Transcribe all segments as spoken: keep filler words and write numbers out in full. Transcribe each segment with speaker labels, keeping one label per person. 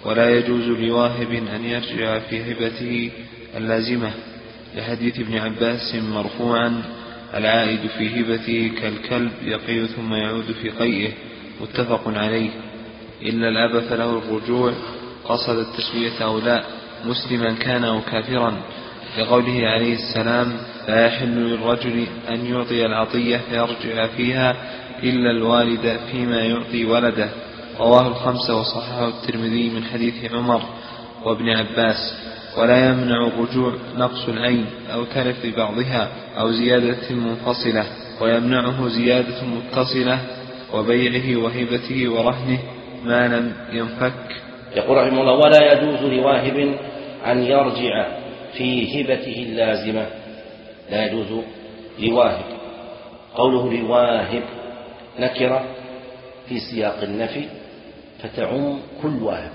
Speaker 1: ولا يجوز لواهب أن يرجع في هبته اللازمة، لحديث ابن عباس مرفوعا: العائد في هبته كالكلب يقي ثم يعود في قيئه، متفق عليه. إلا الأب فله الرجوع قصد التسوية أو لا، مسلما كان أو كافرا، لقوله عليه السلام: لا يحل للرجل أن يعطي العطية فيرجع فيها إلا الوالد فيما يعطي ولده. رواه الخمسة وصححه الترمذي من حديث عمر وابن عباس. ولا يمنع الرجوع نقص العين أو تلف بعضها أو زيادة منفصلة، ويمنعه زيادة متصلة وبيعه وهبته ورهنه ما لم ينفك.
Speaker 2: يقول رحمه الله: ولا يجوز لواهب أن يرجع في هبته اللازمة. لا يجوز لواهب. قوله لواهب نكرة في سياق النفي فتعم كل واهب.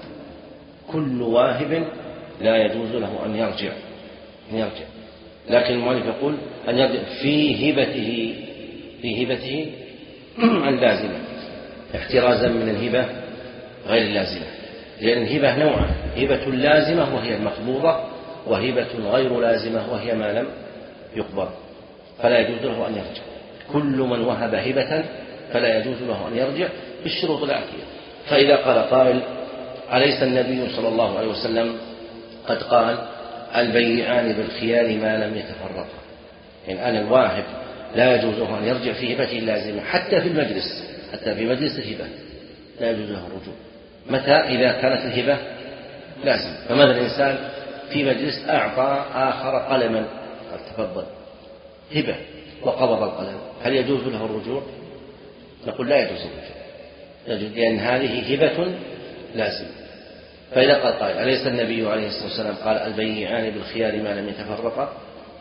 Speaker 2: كل واهب لا يجوز له أن يرجع أن يرجع لكن المؤلف يقول أن يرجع في هبته في هبته اللازمة، احترازا من الهبة غير اللازمة، لأن الهبة نوعان: هبة لازمة وهي المقبوضة، وهبة غير لازمة وهي ما لم يقبض، فلا يجوز له أن يرجع. كل من وهب هبة فلا يجوز له أن يرجع بالشروط الآتية. فإذا قال قائل: أليس النبي صلى الله عليه وسلم قد قال: البيعان بالخيار ما لم يتفرقا؟ يعني أنا الواهب لا يجوز له أن يرجع في هبته اللازمة حتى في المجلس، حتى في مجلس الهبة لا يجوز له الرجوع. متى؟ إذا كانت الهبة لازم. فماذا الإنسان في مجلس أعطى آخر قلما، قال: تفضل، هبة، وقبض القلم، هل يجوز له الرجوع؟ نقول: لا يجوز الرجوع، لأن هذه هبة لازم. فإذا قال قائل: أليس النبي عليه الصلاة والسلام قال: البيعان بالخيار ما لم يتفرقا؟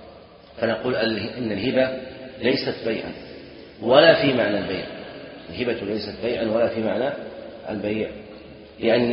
Speaker 2: فنقول إن الهبة ليست بيعا ولا في معنى البيع. الهبة ليست بيعا ولا في معنى البيع، لأن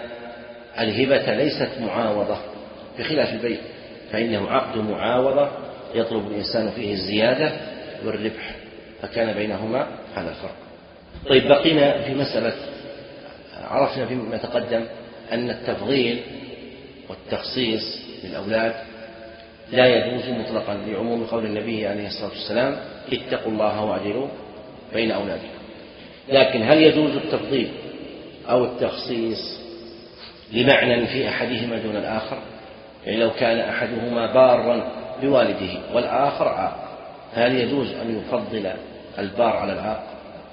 Speaker 2: الهبة ليست معاوضة بخلاف البيع، فإنه عقد معاوضة يطلب الإنسان فيه الزيادة والربح، فكان بينهما هذا الفرق. طيب، بقينا في مسألة. عرفنا فيما تقدم أن التفضيل والتخصيص للأولاد لا يجوز مطلقا لعموم قول النبي عليه الصلاة والسلام: اتقوا الله واعدلوا بين أولادكم. لكن هل يجوز التفضيل أو التخصيص لمعنى في أحدهما دون الآخر؟ يعني لو كان أحدهما بارا بوالده والآخر عاق، هل يجوز أن يفضل البار على العاق؟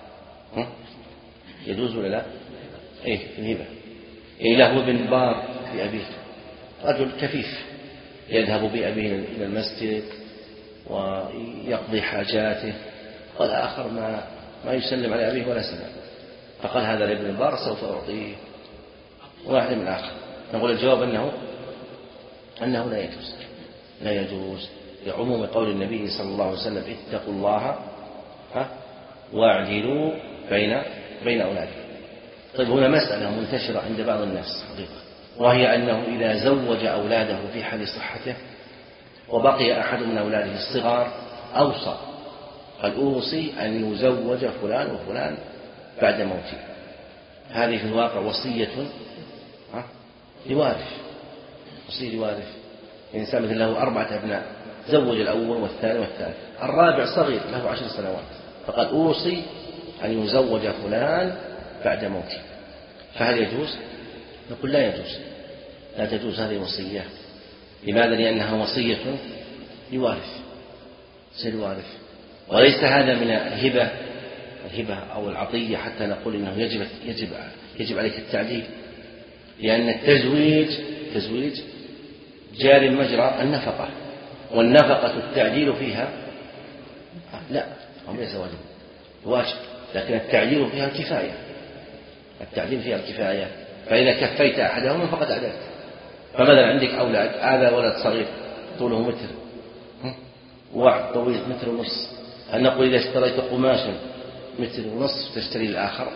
Speaker 2: يجوز ولا لا؟ إيه في الهبة. إيه له ابن بار بأبيه، رجل كفيف يذهب بأبيه إلى المسجد ويقضي حاجاته، والآخر ما ما يسلم على أبيه ولا سلم، فقال: هذا لابن البار سوف أعطيه واحد من الآخر. نقول الجواب أنه أنه لا يجوز لا يجوز لعموم قول النبي صلى الله عليه وسلم: اتقوا الله واعدلوا بين بين أولادكم. طيب، هنا مسألة منتشرة عند بعض الناس حقيقة، وهي أنه إذا زوج أولاده في حال صحته وبقي أحد من أولاده الصغار أوصى، قال: أوصي أن يزوج فلان وفلان بعد موتي. هذه في الواقع وصية لوارث، وصية لوارث. الإنسان مثل له أربعة أبناء، زوج الأول والثاني والثالث، الرابع صغير له عشر سنوات، فقال: أوصي أن يزوج فلان بعد موتي. فهل يجوز؟ نقول: لا يجوز لا تجوز هذه وصية. لماذا؟ لأنها وصية لوارث سيوارث، وليس هذا من الهبة الهبة أو العطية حتى نقول إنه يجب يجب يجب عليك التعديل، لأن التزويج تزويج جاري مجرى النفقة، والنفقة التعديل فيها لا ليس واجب واجب، لكن التعديل فيها الكفاية التعديل فيها الكفاية فإذا كفيت أحدهما فقد عدلت. فمثلا عندك أولاد، هذا ولد صغير طوله متر وواحد طويل متر ونص، هل نقول إذا اشتريت قماشا متر ونص تشتري الآخر؟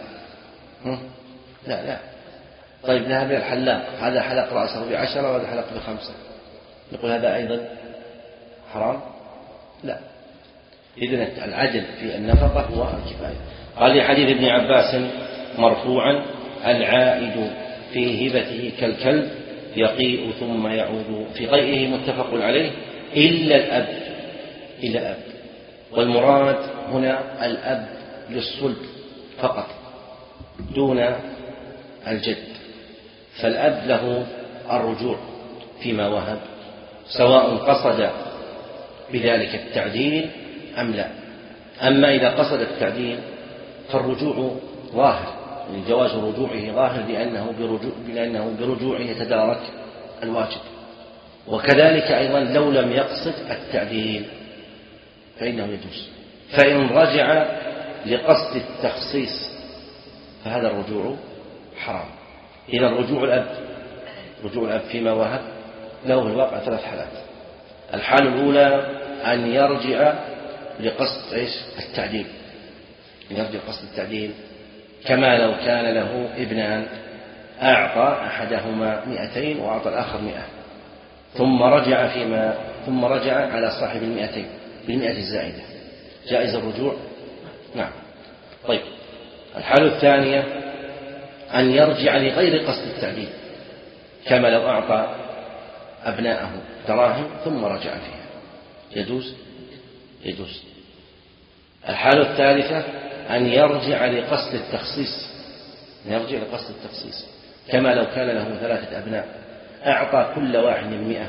Speaker 2: لا لا. طيب ذهب الحلاق، هذا حلق رأسه بعشرة وهذا حلق بخمسة، نقول هذا أيضا حرام؟ لا. إذن العدل في النفقة هو الكفاية. قال لي حديث ابن عباس مرفوعا: العائد في هبته كالكلب يقيء ثم يعود في قيئه متفق عليه إلا الأب إلا الأب. والمراد هنا الأب للصلب فقط دون الجد، فالأب له الرجوع فيما وهب سواء قصد بذلك التعديل أم لا. أما إذا قصد التعديل فالرجوع ظاهر، يعني جواز رجوعه ظاهر لأنه برجوع لأنه برجوعه يتدارك الواجب. وكذلك أيضا لو لم يقصد التعديل فإنه يجوز. فإن رجع لقصد التخصيص فهذا الرجوع حرام. إذا رجوع الأب رجوع الأب فيما وهب له في الواقع ثلاث حالات. الحالة الأولى أن يرجع لقصد إيش؟ التعديل، يرجع قصد التعديل كما لو كان له ابنان أعطى أحدهما مئتين وأعطى الآخر مئة، ثم رجع فيما ثم رجع على صاحب المئتين بالمئة الزائدة، جائز الرجوع؟ نعم. طيب، الحالة الثانية أن يرجع لغير قصد التعديل كما لو أعطى أبناءه دراهم ثم رجع فيها، يجوز؟ يجوز. الحالة الثالثة أن يرجع لقصد التخصيص، يرجع لقصد التخصيص كما لو كان له ثلاثة أبناء أعطى كل واحد مئة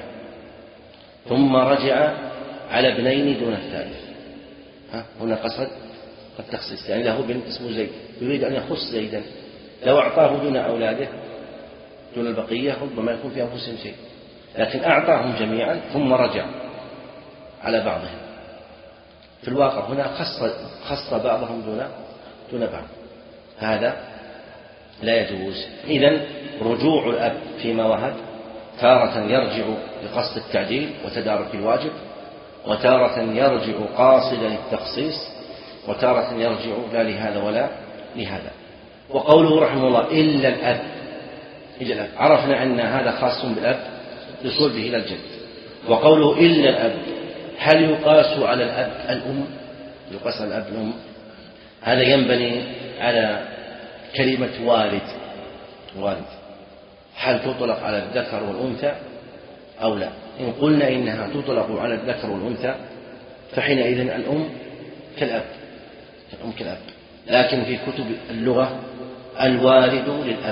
Speaker 2: ثم رجع على ابنين دون الثالث. ها هنا قصد التخصيص، يعني له ابن اسمه زيد يريد أن يخص زيدا، لو أعطاه دون أولاده دون البقية ربما يكون في أنفسهم شيء، لكن أعطاهم جميعا ثم رجع على بعضهم. في الواقع هنا خص خص بعضهم دون دون بعض، هذا لا يجوز. إذن رجوع الأب فيما وهب تارة يرجع لقصد التعديل وتدارك الواجب، وتارة يرجع قاصدا للتخصيص، وتارة يرجع لا لهذا ولا لهذا. وقوله رحمه الله إلا الأب، إلا الأب عرفنا أن هذا خاص بالأب لصلبه إلى الجد. وقوله إلا الأب هل يقاس على الأب الأم؟ يقاس على الأب الأم، هذا ينبني على كلمة والد. والد هل تطلق على الذكر والأنثى أو لا؟ إن قلنا إنها تطلق على الذكر والأنثى فحينئذ الأم كالأب، الأم كالأب. لكن في كتب اللغة الوالد للأب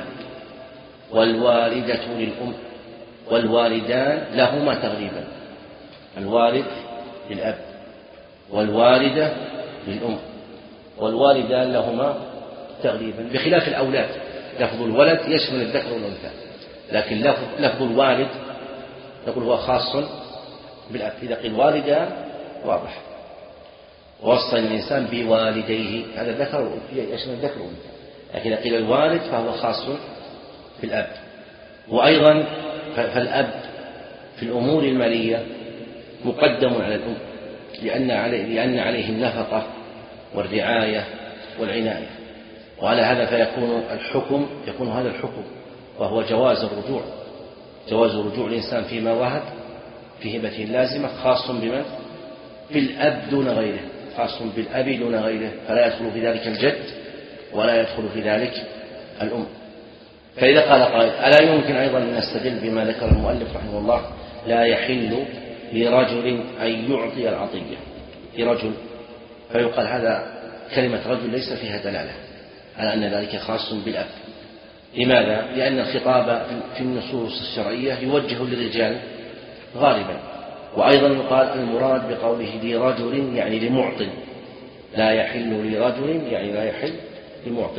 Speaker 2: والوالدة للأم والوالدان لهما تغليبا، الوالد للأب والوالدة للأم والوالدان لهما تغليبا، بخلاف الأولاد لفظ الولد يشمل الذكر والأنثى، لكن لفظ الوالد نقول هو خاص بالأب. إذا قيل والدان واضح، ووصى الإنسان بوالديه هذا الذكر يشمل الذكر والأنثى، لكن إذا قيل الوالد فهو خاص بالأب. وأيضا فالأب في الأمور المالية مقدم على الأم لأن عليه, لأن عليه النفقة والرعاية والعناية، وعلى هذا فيكون الحكم يكون هذا الحكم وهو جواز الرجوع، جواز رجوع الإنسان فيما وهب في هبته اللازمة خاص بمن؟ بالأب دون غيره، خاص بالأب دون غيره، فلا يدخل في ذلك الجد ولا يدخل في ذلك الأم. فإذا قال قائل ألا يمكن أيضا أن نستدل بما ذكر المؤلف رحمه الله لا يحل لرجل أن يعطي العطية لرجل، فيقال هذا كلمة رجل ليس فيها دلالة على أن ذلك خاص بالأب. لماذا؟ لأن الخطاب في النصوص الشرعية يوجه للرجال غالبا، وأيضا يقال المراد بقوله لرجل يعني لمعط، لا يحل لرجل يعني لا يحل لمعط.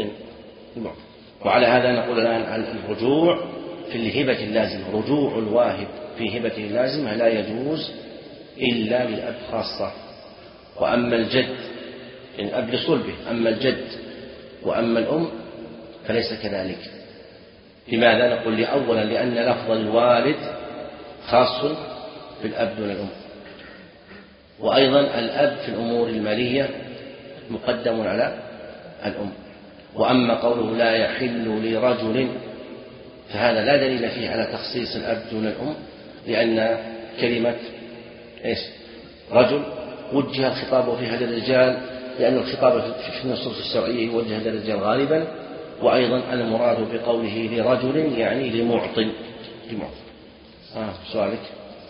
Speaker 2: وعلى هذا نقول الآن عن الرجوع في الهبة اللازمة، رجوع الواهب في هبته اللازمة لا يجوز إلا للأب خاصة. وأما الجد الأب لصلبه، أما الجد وأما الأم فليس كذلك. لماذا؟ نقول أولا لأن لفظ الوالد خاص بالأب دون الأم، وأيضا الأب في الأمور المالية مقدم على الأم. وأما قوله لا يحل لرجل فهذا لا دليل فيه على تخصيص الأب دون الأم، لأن كلمة إيش؟ رجل وجه الخطاب فيها للرجال، لأن الخطاب في النصوص الشرعية يوجه للرجال غالبا، وأيضا المراد بقوله لرجل يعني لمعط لمعط. آه سؤالك.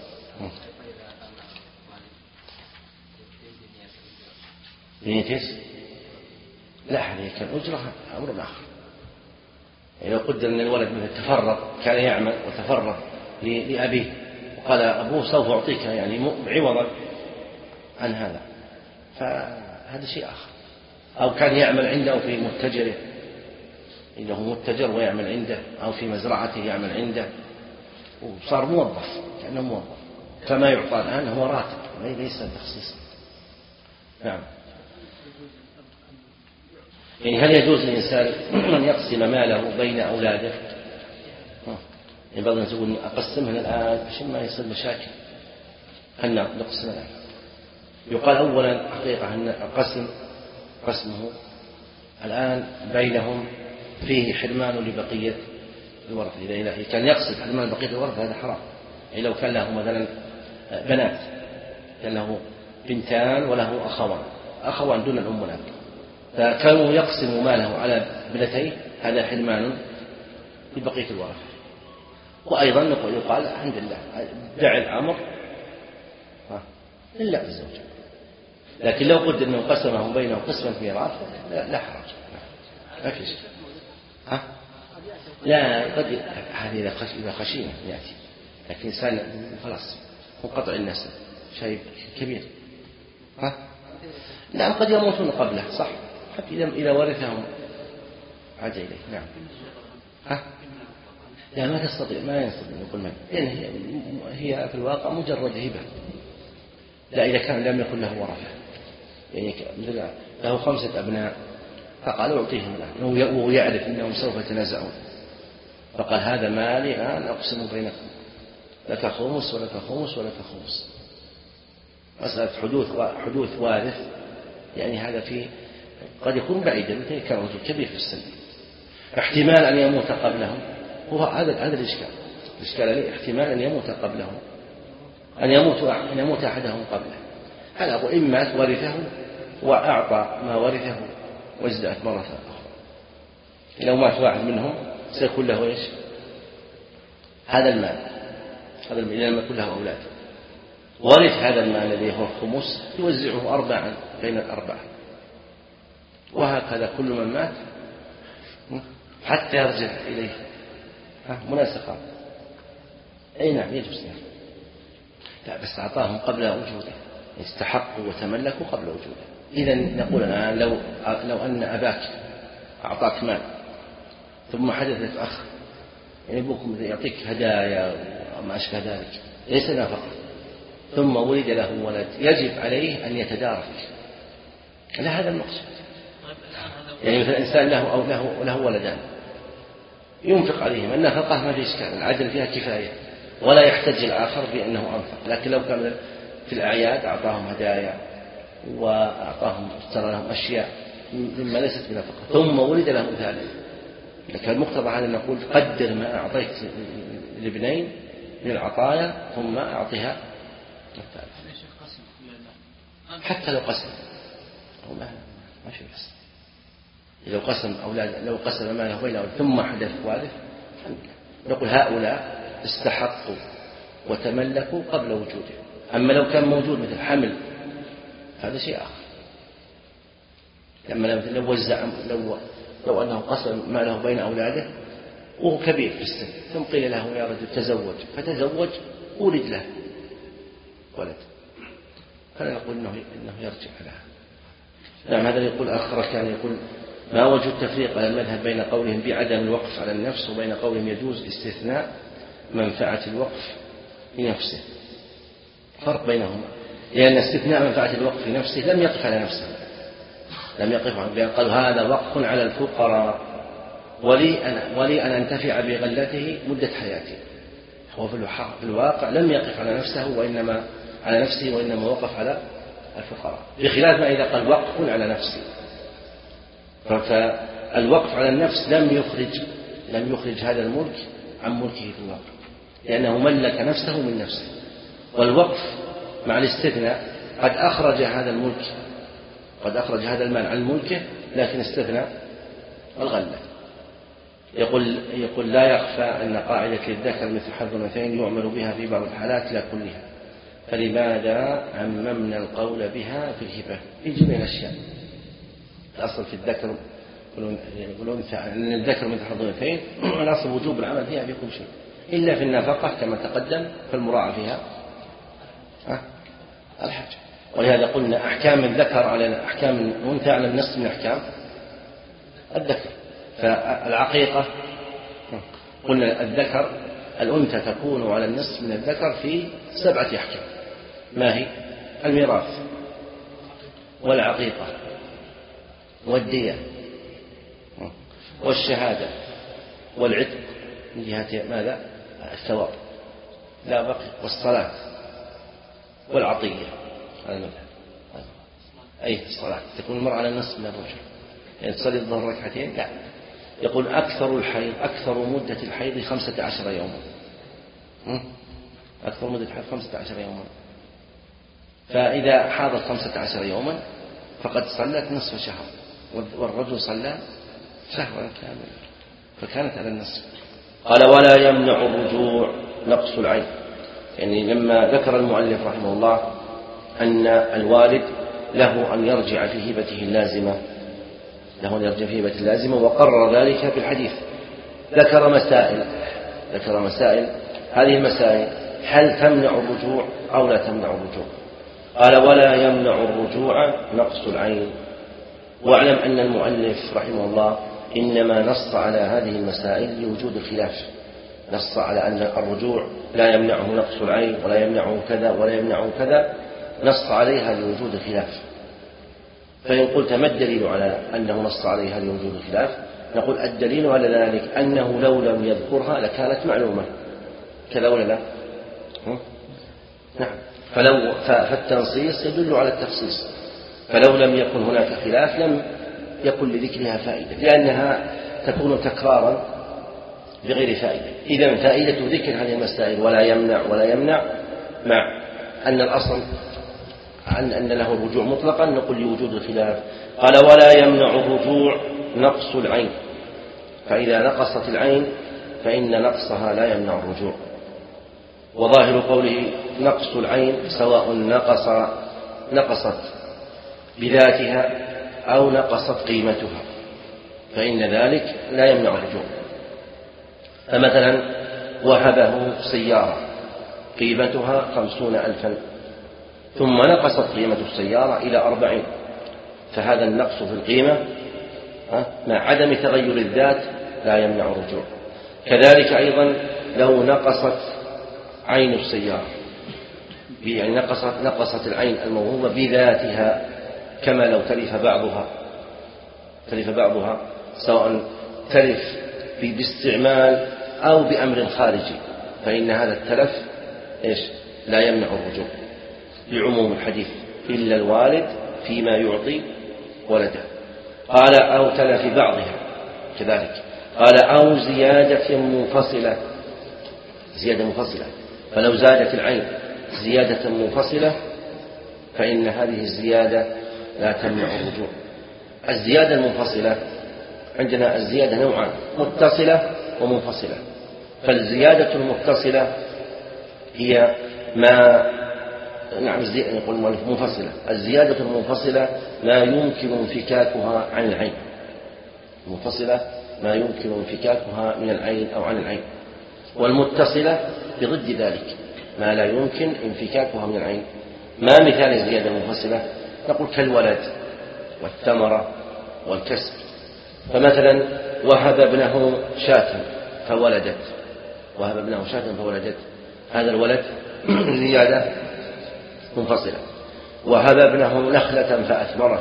Speaker 2: بنيتيس لا هذه كان أجرة أمر آخر. يعني لو قدر أن الولد مثل تفرغ كان يعمل وتفرغ لأبيه وقال أبوه سوف أعطيك يعني عوضا عن هذا فهذا شيء آخر. أو كان يعمل عنده في متجره إنه متجر ويعمل عنده أو في مزرعته يعمل عنده وصار موظف كأنه موظف فما يعطى الآن هو راتب ليس تخصيصا. نعم. يعني هل يجوز للإنسان أن يقسم ماله بين أولاده؟ يعني بعض الناس يقول أقسمها الآن عشان ما يصير مشاكل. هل نقسم الآن؟ يقال أولا حقيقة أن القسم قسمه الآن بينهم فيه حرمان لبقية الورثة. إذا كان يقصد حرمان بقية الورثة هذا حرام. يعني لو كان له مثلا بنات كان له بنتان وله أخوان أخوان دون الأم والأب فكانوا يقسم ماله على ابنتيه هذا حرمان لبقية الورثة. وأيضا يقال الحمد لله دع الأمر إلا بالزوج. لكن لو قدر أنه قسمه بينه قسما ميراث لا, لا حرج ما في شيء. ها؟ لا قد هذه إذا خشينا يأتي لكن إنسان خلاص منقطع النسل شيء كبير. ها؟ نعم قد يموتون قبله صح حتى إذا ورثهم عاد إليه. نعم. ها؟ لا ما تستطيع ما يستطيع يقول من لأن هي, هي في الواقع مجرد هبة. لا إذا كان لم يكن له ورثة يعني مثل له خمسة أبناء فقال أعطيهم الآن وهو يعرف أنهم سوف يتنازعون فقال هذا مالي الآن أقسم بينكم لك خمس ولك خمس ولك خمس. مسألة حدوث حدوث وارث يعني هذا فيه قد يكون بعيدا مثل كان رجل كبير في السن احتمال أن يموت قبلهم هو هذا هذا الإشكال. الإشكال عليه احتمال أن يموت قبلهم أن يموت أن يموت أحدهم قبله. هل أبو إن مات ورثه وأعطى ما ورثه وازدأت مرة أخرى. لو مات واحد منهم سيكون له إيش هذا المال هذا المال لما يكون له أولاد ورث هذا المال الذي هو الخمس يوزعه أربعا بين الأربعة وهكذا كل من مات حتى يرجع إليه. مناسقة أي نعم يجوز. لا بس أعطاهم قبل وجوده استحقوا وتملكوا قبل وجوده. إذا نقول الآن لو لو أن أباك أعطاك مال ثم حدثت أخ يعني أبوكم يعطيك هدايا وما أشبه ذلك ليس نافقة ثم ولد له ولد يجب عليه أن يتدارك. لا هذا المقصود. يعني مثل إنسان له أو له له ولدان ينفق عليهم النفقة ما في إشكال العدل فيها كفاية ولا يحتج الآخر بأنه أنفق. لكن لو كان في الأعياد أعطاهم هدايا وأعطاهم اشترى لهم أشياء مما ليست بنفقة ثم ولد له ثالث لكن المقتضى هذا نقول قدر ما أعطيت لابنين من العطايا ثم أعطيها الثالث حتى لو قسم أو ما ما في بس لو قسم أولاد لو قسم ماله بينه ثم حدث وارث نقول هؤلاء استحقوا وتملكوا قبل وجوده. أما لو كان موجود مثل حمل هذا شيء آخر. لما لو وزع لو لو أنه قسم ماله بين أولاده وهو كبير في السن ثم قيل له يا رجل تزوج فتزوج ولد له ولد فلا نقول إنه إنه يرجع لها. نعم. هذا يقول آخر كان يقول ما وجه التفريق على المذهب بين قولهم بعدم الوقف على النفس وبين قولهم يجوز استثناء منفعة الوقف في نفسه. فرق بينهما لأن استثناء منفعة الوقف في نفسه لم يقف على نفسه لم يقف على قالوا هذا وقف على الفقراء ولي أن, ولي أن أنتفع بغلته مدة حياتي. هو في الواقع لم يقف على نفسه وإنما على نفسه وإنما وقف على الفقراء بخلاف ما إذا قال وقف على نفسه. فالوقف على النفس لم يخرج لم يخرج هذا الملك عن ملكه في الواقع لأنه ملك نفسه من نفسه. والوقف مع الاستثناء قد أخرج هذا الملك قد أخرج هذا المال عن ملكه لكن استثنى الغلة يقول, يقول لا يخفى أن قاعدة للذكر مثل حظ الأنثيين يعمل بها في بعض الحالات لا كلها، فلماذا عممنا القول بها في الهبة في جميع الأشياء؟ الأصل في الذكر والأنثى أن الذكر مثل حظ الأنثيين، الأصل وجوب العمل فيها في كل شيء إلا في النفقة كما تقدم، فالمراعى فيها الحج. ولهذا قلنا أحكام الذكر على أحكام الأنثى على النصف من أحكام الذكر. فالعقيقة قلنا الذكر الأنثى تكون على النصف من الذكر في سبعة أحكام، ما هي؟ الميراث والعقيقة والدية والشهادة والعتق من جهة ماذا؟ الثواب لا بقي، والصلاة والعطية. أي الصلاة تكون المرأة على النصف من الرجل، يعني تصلي الظهر ركعتين لا. يقول أكثر الحيض أكثر مدة الحيض خمسة عشر يوما، أكثر مدة الحيض خمسة عشر يوما، فإذا حاضت خمسة عشر يوما فقد صلت نصف شهر، والرجل صلى شهرا كاملا، فكانت على النصف. قال ولا يمنع الرجوع نقص العين، يعني لما ذكر المؤلف رحمه الله أن الوالد له أن يرجع في هبته اللازمة له أن يرجع في هبته اللازمة وقرر ذلك في الحديث. ذكر مسائل ذكر مسائل هذه المسائل هل تمنع الرجوع أو لا تمنع الرجوع؟ قال ولا يمنع الرجوع نقص العين. واعلم أن المؤلف رحمه الله إنما نص على هذه المسائل لوجود الخلاف، نص على أن الرجوع لا يمنعه نقص العين ولا يمنعه كذا ولا يمنعه كذا، نص عليها لوجود الخلاف. فإن قلت ما الدليل على أنه نص عليها لوجود الخلاف؟ نقول الدليل على ذلك أنه لو لم يذكرها لكانت معلومة، كذا ولا لا؟ نعم. فلو فالتنصيص يدل على التخصيص، فلو لم يكن هناك خلاف لم يكن لذكرها فائدة، لأنها تكون تكرارا بغير فائدة. إذن فائدة ذكر هذه المسائل ولا يمنع ولا يمنع مع أن الأصل عن أن له الرجوع مطلقا نقول لوجود الخلاف. قال ولا يمنع الرجوع نقص العين، فإذا نقصت العين فإن نقصها لا يمنع الرجوع. وظاهر قوله نقص العين سواء نقص نقصت بذاتها أو نقصت قيمتها فإن ذلك لا يمنع الرجوع. فمثلا وهبه سيارة قيمتها خمسون ألفا ثم نقصت قيمة السيارة إلى أربعين، فهذا النقص في القيمة مع عدم تغير الذات لا يمنع الرجوع. كذلك أيضا لو نقصت عين السيارة، يعني نقصت, نقصت العين الموهوبة بذاتها كما لو تلف بعضها تلف بعضها سواء تلف باستعمال أو بأمر خارجي، فإن هذا التلف إيش لا يمنع الرجوع لعموم الحديث إلا الوالد فيما يعطي ولده. قال أو تلف بعضها كذلك. قال أو زيادة منفصلة زيادة منفصلة فلو زادت العين زيادة منفصلة فإن هذه الزيادة لا تمنع الرجوع. الزيادة المنفصلة عندنا الزيادة نوعان، متصلة ومنفصلة. فالزيادة المتصلة هي ما نعم يقول المؤلف منفصلة. الزيادة المنفصلة ما يمكن انفكاكها عن العين، منفصلة ما يمكن انفكاكها من العين أو عن العين. والمتصلة بضد ذلك ما لا يمكن انفكاكها من العين. ما مثال الزيادة المنفصلة؟ نقول كالولد والثمرة والكسب. فمثلا وهب ابنه شاة فولدت وهب ابنه شاة فولدت، هذا الولد زيادة منفصلة. وهب ابنه نخلة فأثمرت،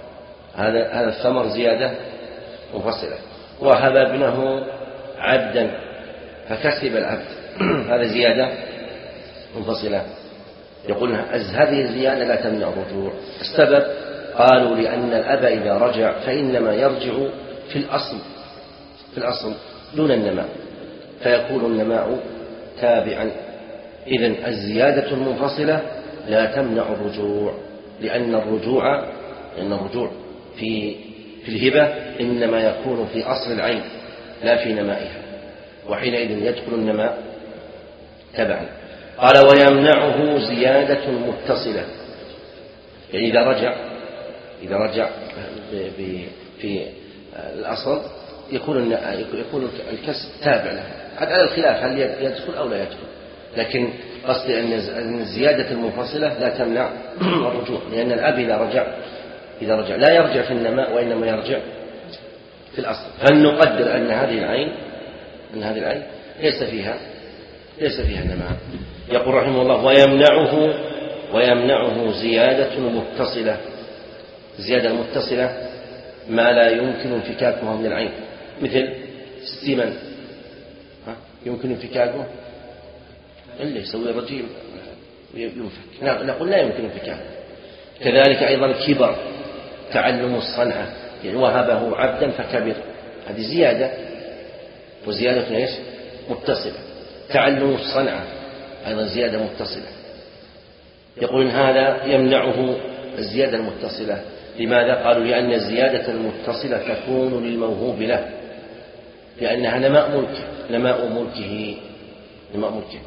Speaker 2: هذا هذا الثمر زيادة منفصلة. وهب ابنه عبدا فكسب العبد، هذا زيادة منفصلة. يقول هذه الزيادة لا تمنع الرجوع. السبب قالوا لأن الأب إذا رجع فإنما يرجع في الأصل في الأصل دون النماء، فيكون النماء تابعا. إذن الزيادة المنفصلة لا تمنع الرجوع، لأن الرجوع لأن الرجوع في في الهبة إنما يكون في أصل العين لا في نمائها، وحينئذ يدخل النماء تبعا. قال ويمنعه زيادة متصلة، يعني إذا رجع إذا رجع في الأصل يكون يكون الكسب تابع له، على الخلاف هل يدخل أو لا يدخل، لكن قصد أن الزيادة المنفصلة لا تمنع الرجوع، لأن الأب إذا رجع إذا رجع لا يرجع في النماء وإنما يرجع في الأصل. فلنقدر أن هذه العين أن هذه العين ليس فيها ليس فيها نماء. يقول رحمه الله ويمنعه ويمنعه زيادة متصلة. الزيادة المتصلة ما لا يمكن انفكاكها من العين، مثل السمن يمكن انفكاكه إلا يسوي رجيم ينفك، نقول لا يمكن انفكاكه. كذلك أيضا الكبر، تعلم الصنعة، يعني وهبه عبدا فكبر، هذه زيادة، وزيادة ايش؟ متصلة. تعلم الصنعة أيضا زيادة متصلة. يقول إن هذا يمنعه الزيادة المتصلة. لماذا؟ قالوا لأن الزيادة المتصلة تكون للموهوب له، لأنها نماء ملكه نماء ملكه نماء ملكه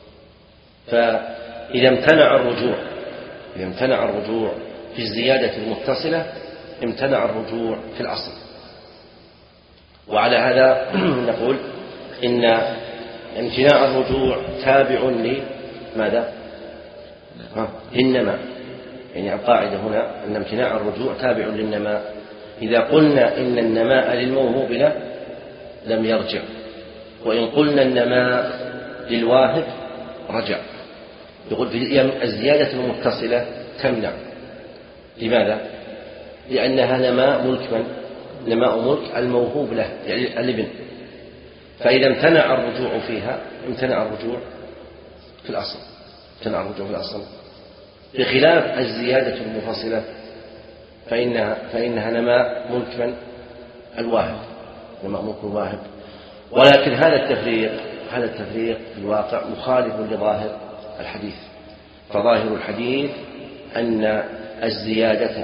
Speaker 2: فإذا امتنع الرجوع إذا امتنع الرجوع في الزيادة المتصلة امتنع الرجوع في الأصل. وعلى هذا نقول إن امتناع الرجوع تابع لماذا؟ للنماء. يعني القاعدة هنا أن امتناع الرجوع تابع للنماء. إذا قلنا إن النماء للموهوب له لم يرجع، وإن قلنا النماء للواهب رجع. يقول في الزيادة المتصلة تمنع. لماذا؟ لأنها نماء ملك من؟ نماء ملك الموهوب له، يعني الابن. فإذا امتنع الرجوع فيها امتنع الرجوع في الأصل امتنع الرجوع في الأصل بخلاف الزيادة المنفصلة فإنها, فإنها نماء ملك من؟ الواهب نماء ملك الواهب. ولكن هذا التفريق هذا التفريق في الواقع مخالف لظاهر الحديث. فظاهر الحديث أن الزيادة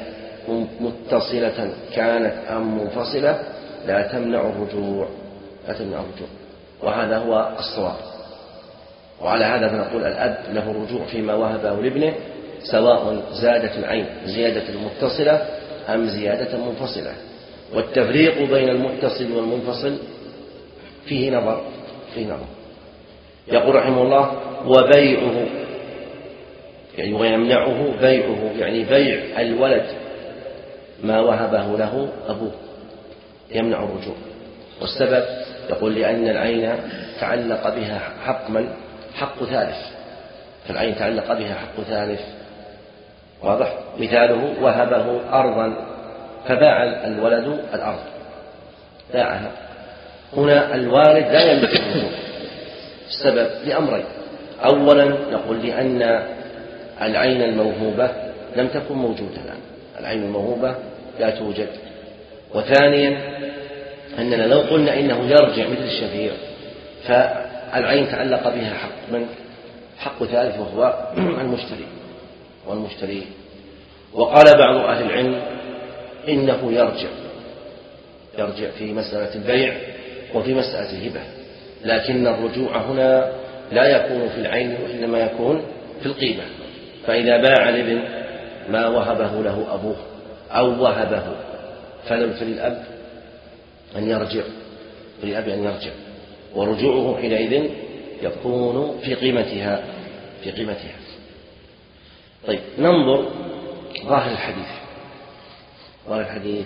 Speaker 2: متصلة كانت أم منفصلة لا تمنع الرجوع لا تمنع الرجوع وهذا هو الصواب. وعلى هذا فنقول الأب له الرجوع فيما وهبه لابنه، سواء زادت العين زيادة متصلة أم زيادة منفصلة. والتفريق بين المتصل والمنفصل فيه نظر فيه نظر. يقول رحمه الله وبيعه، يعني ويمنعه بيعه، يعني بيع الولد ما وهبه له أبوه يمنع الرجوع. والسبب يقول لأن العين تعلق بها حق من؟ حق ثالث. فالعين تعلق بها حق ثالث واضح. مثاله وهبه أرضا فباع الولد الأرض باعها. هنا الوالد لا يملك الرجوع. السبب لأمرين: أولا نقول لأن العين الموهوبة لم تكن موجودة الآن، العين الموهوبة لا توجد. وثانيا أننا لو قلنا إنه يرجع مثل الشفيع فالعين تعلق بها حق من؟ حق ثالث وهو المشتري والمشتري. وقال بعض أهل العلم إنه يرجع يرجع في مسألة البيع وفي مسألة الهبة، لكن الرجوع هنا لا يكون في العين وإنما يكون في القيمة. فإذا باع الابن ما وهبه له أبوه أو وهبه فللأب أن يرجع فللأب أن يرجع ورجوعه حينئذ يكون في قيمتها في قيمتها. طيب ننظر ظاهر الحديث ظاهر الحديث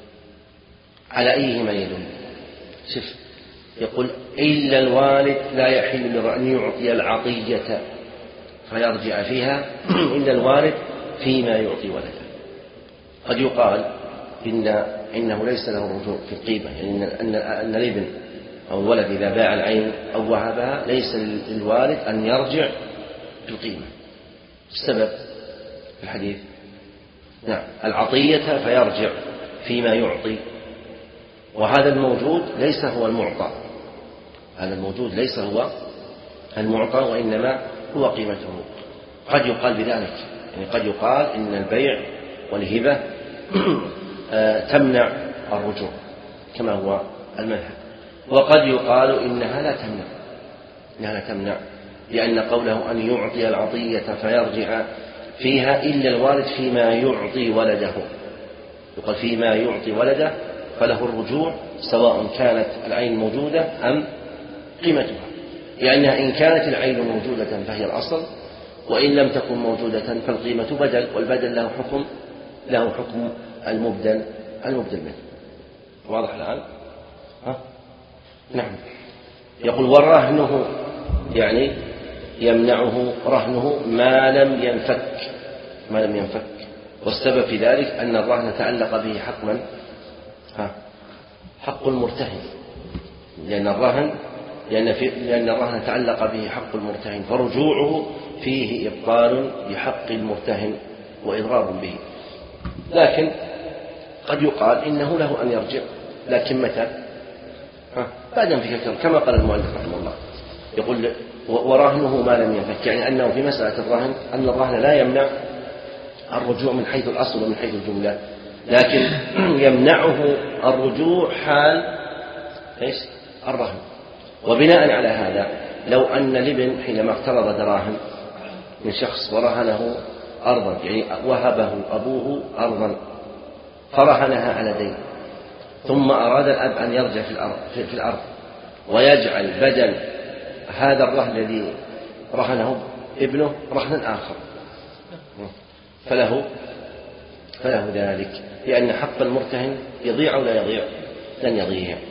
Speaker 2: على أيهما يدل. شوف يقول إلا الوالد لا يحل له أن يعطي العطية فيرجع فيها إلا الوالد فيما يعطي ولده. قد يقال إن إنه ليس له الرجوع في القيمة، يعني أن أن الابن أو الولد إذا باع العين أو وهبها ليس للوالد أن يرجع في القيمة. السبب في الحديث نعم العطية فيرجع فيما يعطي، وهذا الموجود ليس هو المعطى هذا الموجود ليس هو المعطى وإنما هو قيمته. قد يقال بذلك، يعني قد يقال إن البيع والهبة تمنع الرجوع كما هو المذهب. وقد يقال إنها لا تمنع إنها لا تمنع لأن قوله أن يعطي العطية فيرجع فيها إلا الوارد فيما يعطي ولده، يقال فيما يعطي ولده فله الرجوع سواء كانت العين موجودة أم قيمتها، لأنها إن كانت العين موجودة فهي الأصل، وإن لم تكن موجودة فالقيمة بدل، والبدل له حكم له حكم المبدل المبدل منه. واضح الآن؟ ها؟ نعم. يقول ورهنه يعني يمنعه رهنه ما لم ينفك ما لم ينفك والسبب في ذلك أن الرهن تعلق به حق من؟ ها؟ حق المرتهن، لأن الرهن لأن, في لأن الرهن تعلق به حق المرتهن، فرجوعه فيه إبطال لحق المرتهن وإضرار به. لكن قد يقال إنه له أن يرجع، لكن متى؟ بعد انفكاك، كما قال المؤلف رحمه الله، يقول ورهنه ما لم ينفك، يعني أنه في مسألة الرهن أن الرهن لا يمنع الرجوع من حيث الأصل ومن حيث الجملة، لكن يمنعه الرجوع حال إيش؟ الرهن. وبناء على هذا لو أن الابن حينما اقترض دراهم من شخص ورهنه أرضا، يعني وهبه أبوه أرضا فرهنها على دين، ثم أراد الأب أن يرجع في الأرض, في الأرض ويجعل بدل هذا الرهن الذي رهنه ابنه رهنا آخر، فله فله ذلك، لأن حق المرتهن يضيع أو لا يضيع؟ لن يضيع.